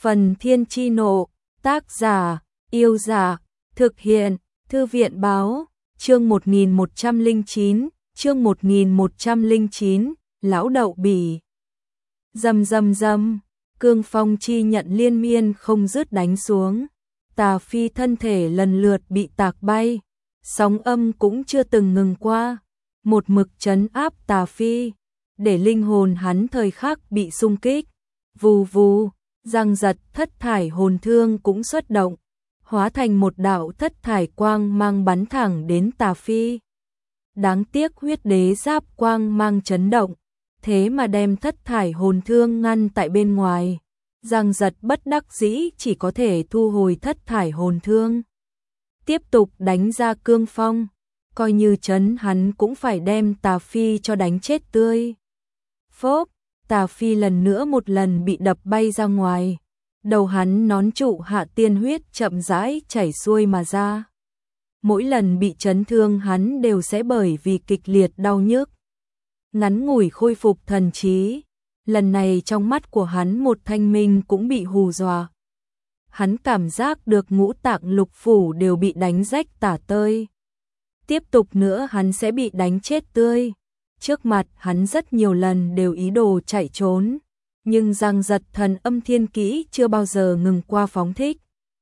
Phần Thiên Chi Nộ, tác giả, Yêu Giả, thực hiện, Thư viện Báo, chương 1109, chương 1109, Lão Đậu Bỉ. Rầm rầm rầm, cương phong chi nhận liên miên không dứt đánh xuống. Tà Phi thân thể lần lượt bị tạc bay, sóng âm cũng chưa từng ngừng qua, một mực trấn áp Tà Phi, để linh hồn hắn thời khắc bị xung kích. Vù vù, giăng giật thất thải hồn thương cũng xuất động, hóa thành một đạo thất thải quang mang bắn thẳng đến Tà Phi. Đáng tiếc huyết đế giáp quang mang chấn động, thế mà đem thất thải hồn thương ngăn tại bên ngoài. Giang giật bất đắc dĩ chỉ có thể thu hồi thất thải hồn thương, tiếp tục đánh ra cương phong, coi như chấn hắn cũng phải đem Tà Phi cho đánh chết tươi. Phốp, Tà Phi lần nữa một lần bị đập bay ra ngoài, đầu hắn nón trụ hạ tiên huyết chậm rãi chảy xuôi mà ra. Mỗi lần bị chấn thương hắn đều sẽ bởi vì kịch liệt đau nhức, ngắn ngủi khôi phục thần trí. Lần này trong mắt của hắn một thanh minh cũng bị hù dọa. Hắn cảm giác được ngũ tạng lục phủ đều bị đánh rách tả tơi. Tiếp tục nữa hắn sẽ bị đánh chết tươi. Trước mặt hắn rất nhiều lần đều ý đồ chạy trốn, nhưng Giang Giật thần âm thiên kỹ chưa bao giờ ngừng qua phóng thích.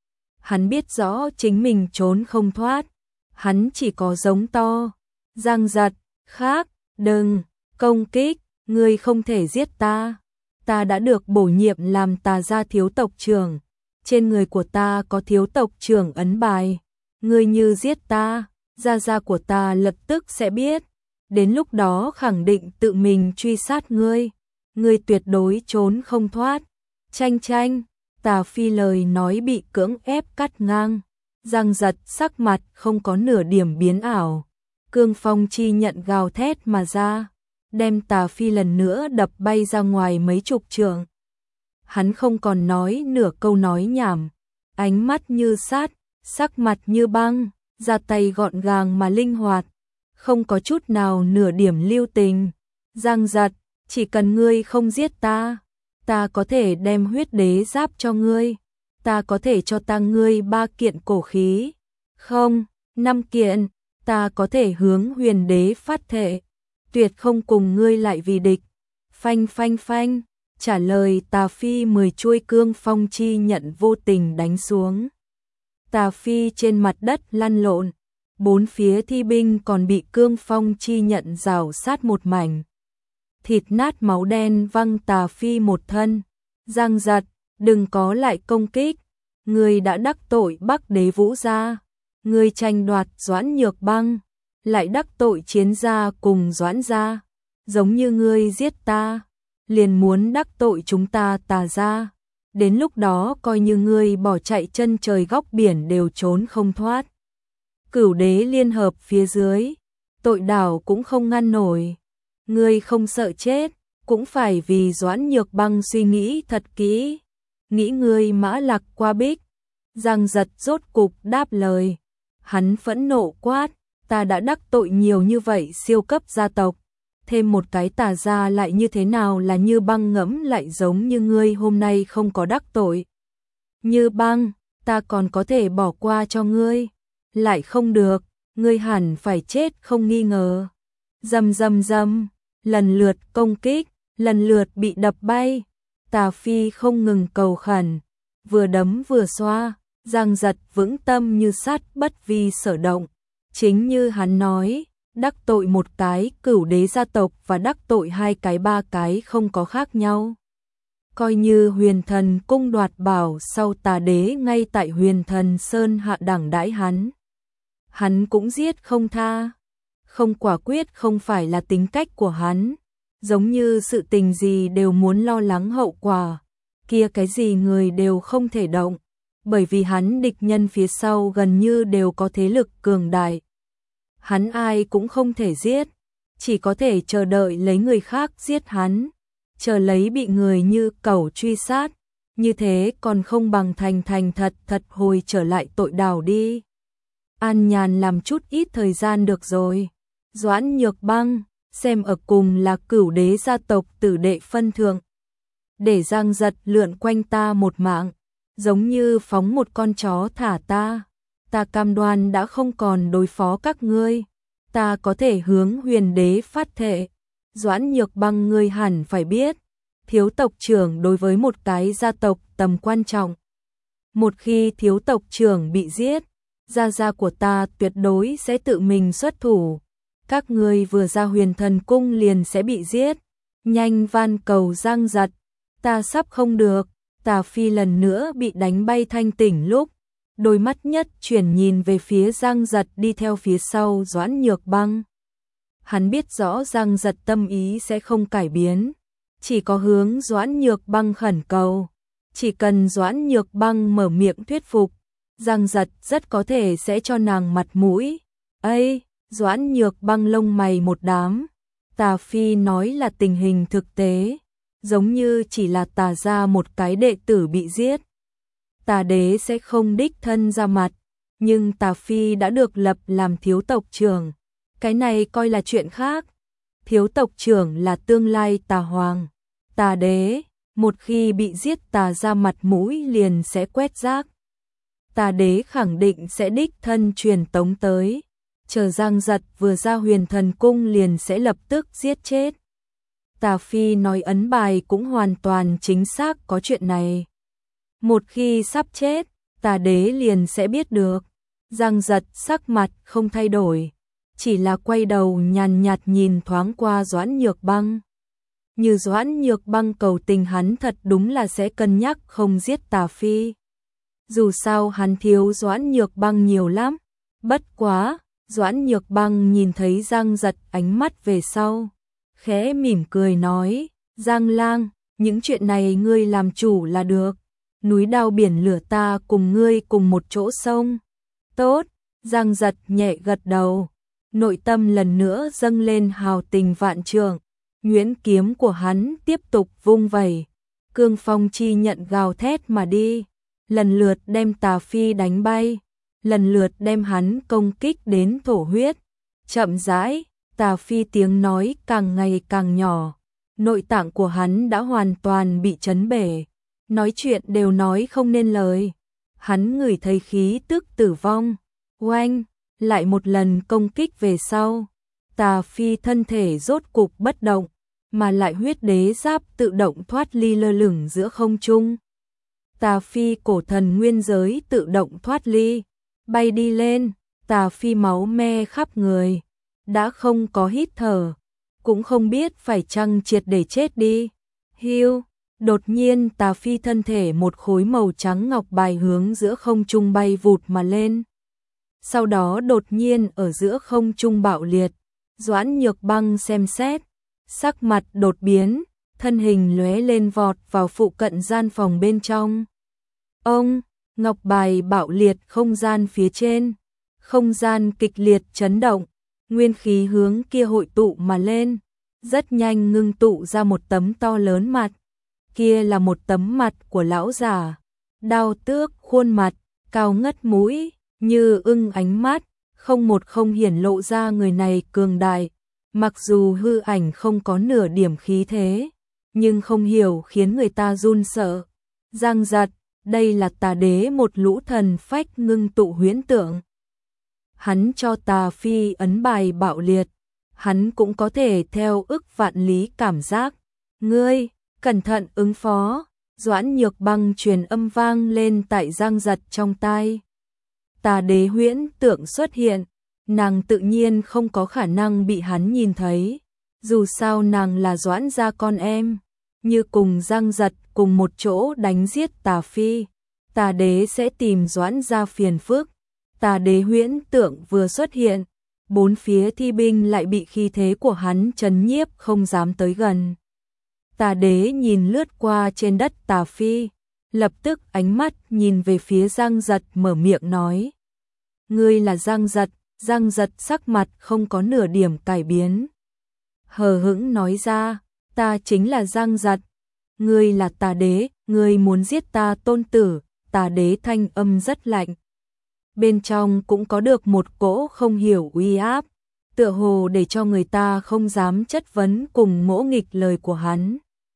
Hắn biết rõ chính mình trốn không thoát, hắn chỉ có giống to. Giang Giật, khác, đừng, công kích. Ngươi không thể giết ta, ta đã được bổ nhiệm làm Tà gia thiếu tộc trưởng, trên người của ta có thiếu tộc trưởng ấn bài, ngươi như giết ta, gia của ta lập tức sẽ biết, đến lúc đó khẳng định tự mình truy sát ngươi, ngươi tuyệt đối trốn không thoát. Chanh chanh, Tà Phi lời nói bị cưỡng ép cắt ngang, Giang Giật sắc mặt không có nửa điểm biến ảo, cương phong chi nhận gào thét mà ra, đem Tà Phi lần nữa đập bay ra ngoài mấy chục trượng. Hắn không còn nói nửa câu nói nhảm, ánh mắt như sát, sắc mặt như băng, ra tay gọn gàng mà linh hoạt, không có chút nào nửa điểm lưu tình. Giang Giật, chỉ cần ngươi không giết ta, ta có thể đem huyết đế giáp cho ngươi, ta có thể cho ta ngươi 3 kiện cổ khí, không, 5 kiện, ta có thể hướng huyền đế phát thệ, tuyệt không cùng ngươi lại vì địch. Phanh phanh phanh, trả lời Tà Phi 10 chuôi cương phong chi nhận vô tình đánh xuống. Tà Phi trên mặt đất lăn lộn, bốn phía thi binh còn bị cương phong chi nhận rào sát một mảnh. Thịt nát máu đen văng Tà Phi một thân. Giang Giật, đừng có lại công kích, ngươi đã đắc tội Bắc Đế Vũ gia, ngươi tranh đoạt Doãn Nhược Băng, lại đắc tội Chiến gia cùng Doãn gia, giống như ngươi giết ta, liền muốn đắc tội chúng ta Tà gia, đến lúc đó coi như ngươi bỏ chạy chân trời góc biển đều trốn không thoát. Cửu đế liên hợp phía dưới, tội đảo cũng không ngăn nổi, ngươi không sợ chết, cũng phải vì Doãn Nhược Băng suy nghĩ thật kỹ, nghĩ ngươi mã lạc qua bích. Giang Giật rốt cục đáp lời, hắn phẫn nộ quát, ta đã đắc tội nhiều như vậy siêu cấp gia tộc, thêm một cái Tà gia lại như thế nào là Như Băng ngẫm lại giống như ngươi hôm nay không có đắc tội. Như Băng, ta còn có thể bỏ qua cho ngươi, lại không được, ngươi hẳn phải chết không nghi ngờ. Rầm rầm rầm, lần lượt công kích, lần lượt bị đập bay, Tà Phi không ngừng cầu khẩn, vừa đấm vừa xoa, Giang Giật vững tâm như sắt bất vi sở động. Chính như hắn nói, đắc tội một cái cửu đế gia tộc và đắc tội 2 cái 3 cái không có khác nhau. Coi như Huyền Thần cung đoạt bảo sau Tà đế ngay tại Huyền Thần Sơn hạ đẳng đãi hắn cũng giết không tha. Không quả quyết không phải là tính cách của hắn, giống như sự tình gì đều muốn lo lắng hậu quả, kia cái gì người đều không thể động, bởi vì hắn địch nhân phía sau gần như đều có thế lực cường đại. Hắn ai cũng không thể giết, chỉ có thể chờ đợi lấy người khác giết hắn, chờ lấy bị người như cẩu truy sát, như thế còn không bằng thành thật hồi trở lại tội đảo đi. An nhàn làm chút ít thời gian được rồi. Doãn Nhược Băng, xem ở cùng là cửu đế gia tộc tử đệ phân thượng. để Giang Giật lượn quanh ta một mạng, giống như phóng một con chó thả ta cam đoan đã không còn đối phó các ngươi, ta có thể hướng Huyền Đế phát thệ. Doãn Nhược Băng, ngươi hẳn phải biết, thiếu tộc trưởng đối với một cái gia tộc tầm quan trọng. Một khi thiếu tộc trưởng bị giết, gia gia của ta tuyệt đối sẽ tự mình xuất thủ. Các ngươi vừa ra Huyền Thần Cung liền sẽ bị giết. Nhanh van cầu Giang Giật, ta sắp không được. Tà Phi lần nữa bị đánh bay thanh tỉnh lúc, đôi mắt nhất chuyển nhìn về phía Giang Giật đi theo phía sau Doãn Nhược Băng. Hắn biết rõ Giang Giật tâm ý sẽ không cải biến, chỉ có hướng Doãn Nhược Băng khẩn cầu. Chỉ cần Doãn Nhược Băng mở miệng thuyết phục, Giang Giật rất có thể sẽ cho nàng mặt mũi. Ây, Doãn Nhược Băng lông mày một đám. Tà Phi nói là tình hình thực tế, giống như chỉ là Tà gia một cái đệ tử bị giết. Tà đế sẽ không đích thân ra mặt, nhưng Tà Phi đã được lập làm thiếu tộc trưởng. Cái này coi là chuyện khác. Thiếu tộc trưởng là tương lai Tà Hoàng. Tà đế, một khi bị giết Tà gia mặt mũi liền sẽ quét rác. Tà đế khẳng định sẽ đích thân truyền tống tới. Chờ Giang Giật vừa ra Huyền Thần Cung liền sẽ lập tức giết chết. Tà Phi nói ấn bài cũng hoàn toàn chính xác có chuyện này. Một khi sắp chết, Tà đế liền sẽ biết được. Giang Giật sắc mặt không thay đổi, chỉ là quay đầu nhàn nhạt nhìn thoáng qua Doãn Nhược Băng. Như Doãn Nhược Băng cầu tình hắn thật đúng là sẽ cân nhắc không giết Tà Phi. Dù sao hắn thiếu Doãn Nhược Băng nhiều lắm. Bất quá, Doãn Nhược Băng nhìn thấy Giang Giật ánh mắt về sau, khẽ mỉm cười nói, Giang Lang, những chuyện này ngươi làm chủ là được. Núi đao biển lửa ta cùng ngươi cùng một chỗ sông. Tốt, Giang Giật nhẹ gật đầu, nội tâm lần nữa dâng lên hào tình vạn trượng. Nhuyễn kiếm của hắn tiếp tục vung vẩy, cương phong chi nhận gào thét mà đi, lần lượt đem Tà Phi đánh bay, lần lượt đem hắn công kích đến thổ huyết. Chậm rãi, Tà Phi tiếng nói càng ngày càng nhỏ, nội tạng của hắn đã hoàn toàn bị chấn bể, nói chuyện đều nói không nên lời. Hắn ngửi thấy khí tức tử vong. Oanh, lại một lần công kích về sau, Tà Phi thân thể rốt cục bất động, mà lại huyết đế giáp tự động thoát ly lơ lửng giữa không trung. Tà Phi cổ thần nguyên giới tự động thoát ly, bay đi lên. Tà Phi máu me khắp người, đã không có hít thở, cũng không biết phải chăng triệt để chết đi. Hiu, đột nhiên Tà Phi thân thể một khối màu trắng ngọc bài hướng giữa không trung bay vụt mà lên. Sau đó đột nhiên ở giữa không trung bạo liệt. Doãn Nhược Băng xem xét, sắc mặt đột biến, thân hình lóe lên vọt vào phụ cận gian phòng bên trong. Ông, ngọc bài bạo liệt không gian phía trên, không gian kịch liệt chấn động, nguyên khí hướng kia hội tụ mà lên, rất nhanh ngưng tụ ra một tấm to lớn mặt. Kia là một tấm mặt của lão già, đao tước khuôn mặt, cao ngất mũi, như ưng ánh mắt, không hiển lộ ra người này cường đại. Mặc dù hư ảnh không có nửa điểm khí thế, nhưng không hiểu khiến người ta run sợ. Giang Giật, đây là Tà đế một lũ thần phách ngưng tụ huyễn tượng. Hắn cho Tà Phi ấn bài bạo liệt, hắn cũng có thể theo ức vạn lý cảm giác. Ngươi, cẩn thận ứng phó. Doãn Nhược Băng truyền âm vang lên tại Giang Giật trong tai. Tà đế huyễn tượng xuất hiện, nàng tự nhiên không có khả năng bị hắn nhìn thấy. Dù sao nàng là Doãn gia con em, như cùng Giang Giật cùng một chỗ đánh giết Tà Phi, Tà đế sẽ tìm Doãn gia phiền phức. Tà đế huyễn tượng vừa xuất hiện, bốn phía thi binh lại bị khí thế của hắn trấn nhiếp không dám tới gần. Tà đế nhìn lướt qua trên đất Tà Phi, lập tức ánh mắt nhìn về phía Giang Giật mở miệng nói. Ngươi là Giang Giật. Giang Giật sắc mặt không có nửa điểm cải biến. Hờ hững nói ra, ta chính là Giang Giật. Ngươi là Tà đế, ngươi muốn giết ta tôn tử. Tà đế thanh âm rất lạnh. Bên trong cũng có được một cỗ không hiểu uy áp, tựa hồ để cho người ta không dám chất vấn cùng ngỗ nghịch lời của hắn.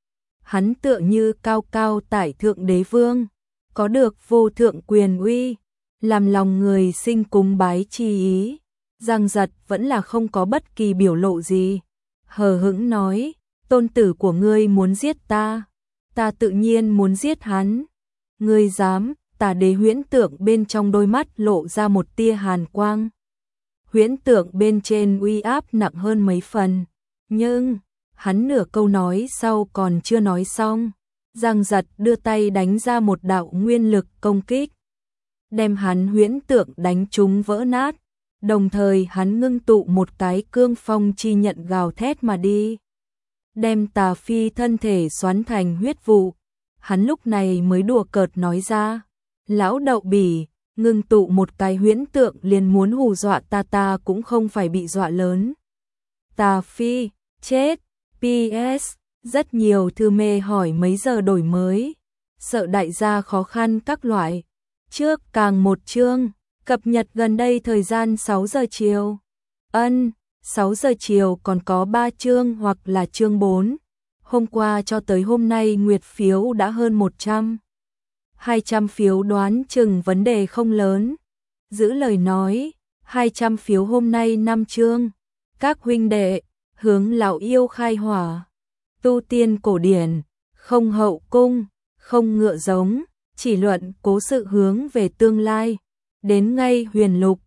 hắn tựa như cao cao tại thượng đế vương, có được vô thượng quyền uy, làm lòng người sinh cúng bái chi ý. Giang Giật vẫn là không có bất kỳ biểu lộ gì, hờ hững nói, tôn tử của ngươi muốn giết ta, ta tự nhiên muốn giết hắn. Ngươi dám? Tà Đế huyễn tượng bên trong đôi mắt lộ ra một tia hàn quang. Huyễn tượng bên trên uy áp nặng hơn mấy phần, nhưng hắn nửa câu nói sau còn chưa nói xong, Giang Giật đưa tay đánh ra một đạo nguyên lực công kích, đem hắn huyễn tượng đánh trúng vỡ nát, đồng thời hắn ngưng tụ một cái cương phong chi nhận gào thét mà đi, đem Tà Phi thân thể xoắn thành huyết vụ. Hắn lúc này mới đùa cợt nói ra, lão đậu bỉ, ngưng tụ một cái huyễn tượng liền muốn hù dọa ta cũng không phải bị dọa lớn. Tà Phi, chết, PS, rất nhiều thư mê hỏi mấy giờ đổi mới, sợ đại gia khó khăn các loại. Trước càng một chương, cập nhật gần đây thời gian 6 giờ chiều. 6 giờ chiều còn có 3 chương hoặc là chương 4. Hôm qua cho tới hôm nay nguyệt phiếu đã hơn 100. 200 phiếu đoán chừng vấn đề không lớn. Giữ lời nói, 200 phiếu hôm nay 5 chương. Các huynh đệ, hướng lão yêu khai hỏa. Tu tiên cổ điển, không hậu cung, không ngựa giống, chỉ luận cố sự hướng về tương lai. Đến ngay huyền lục,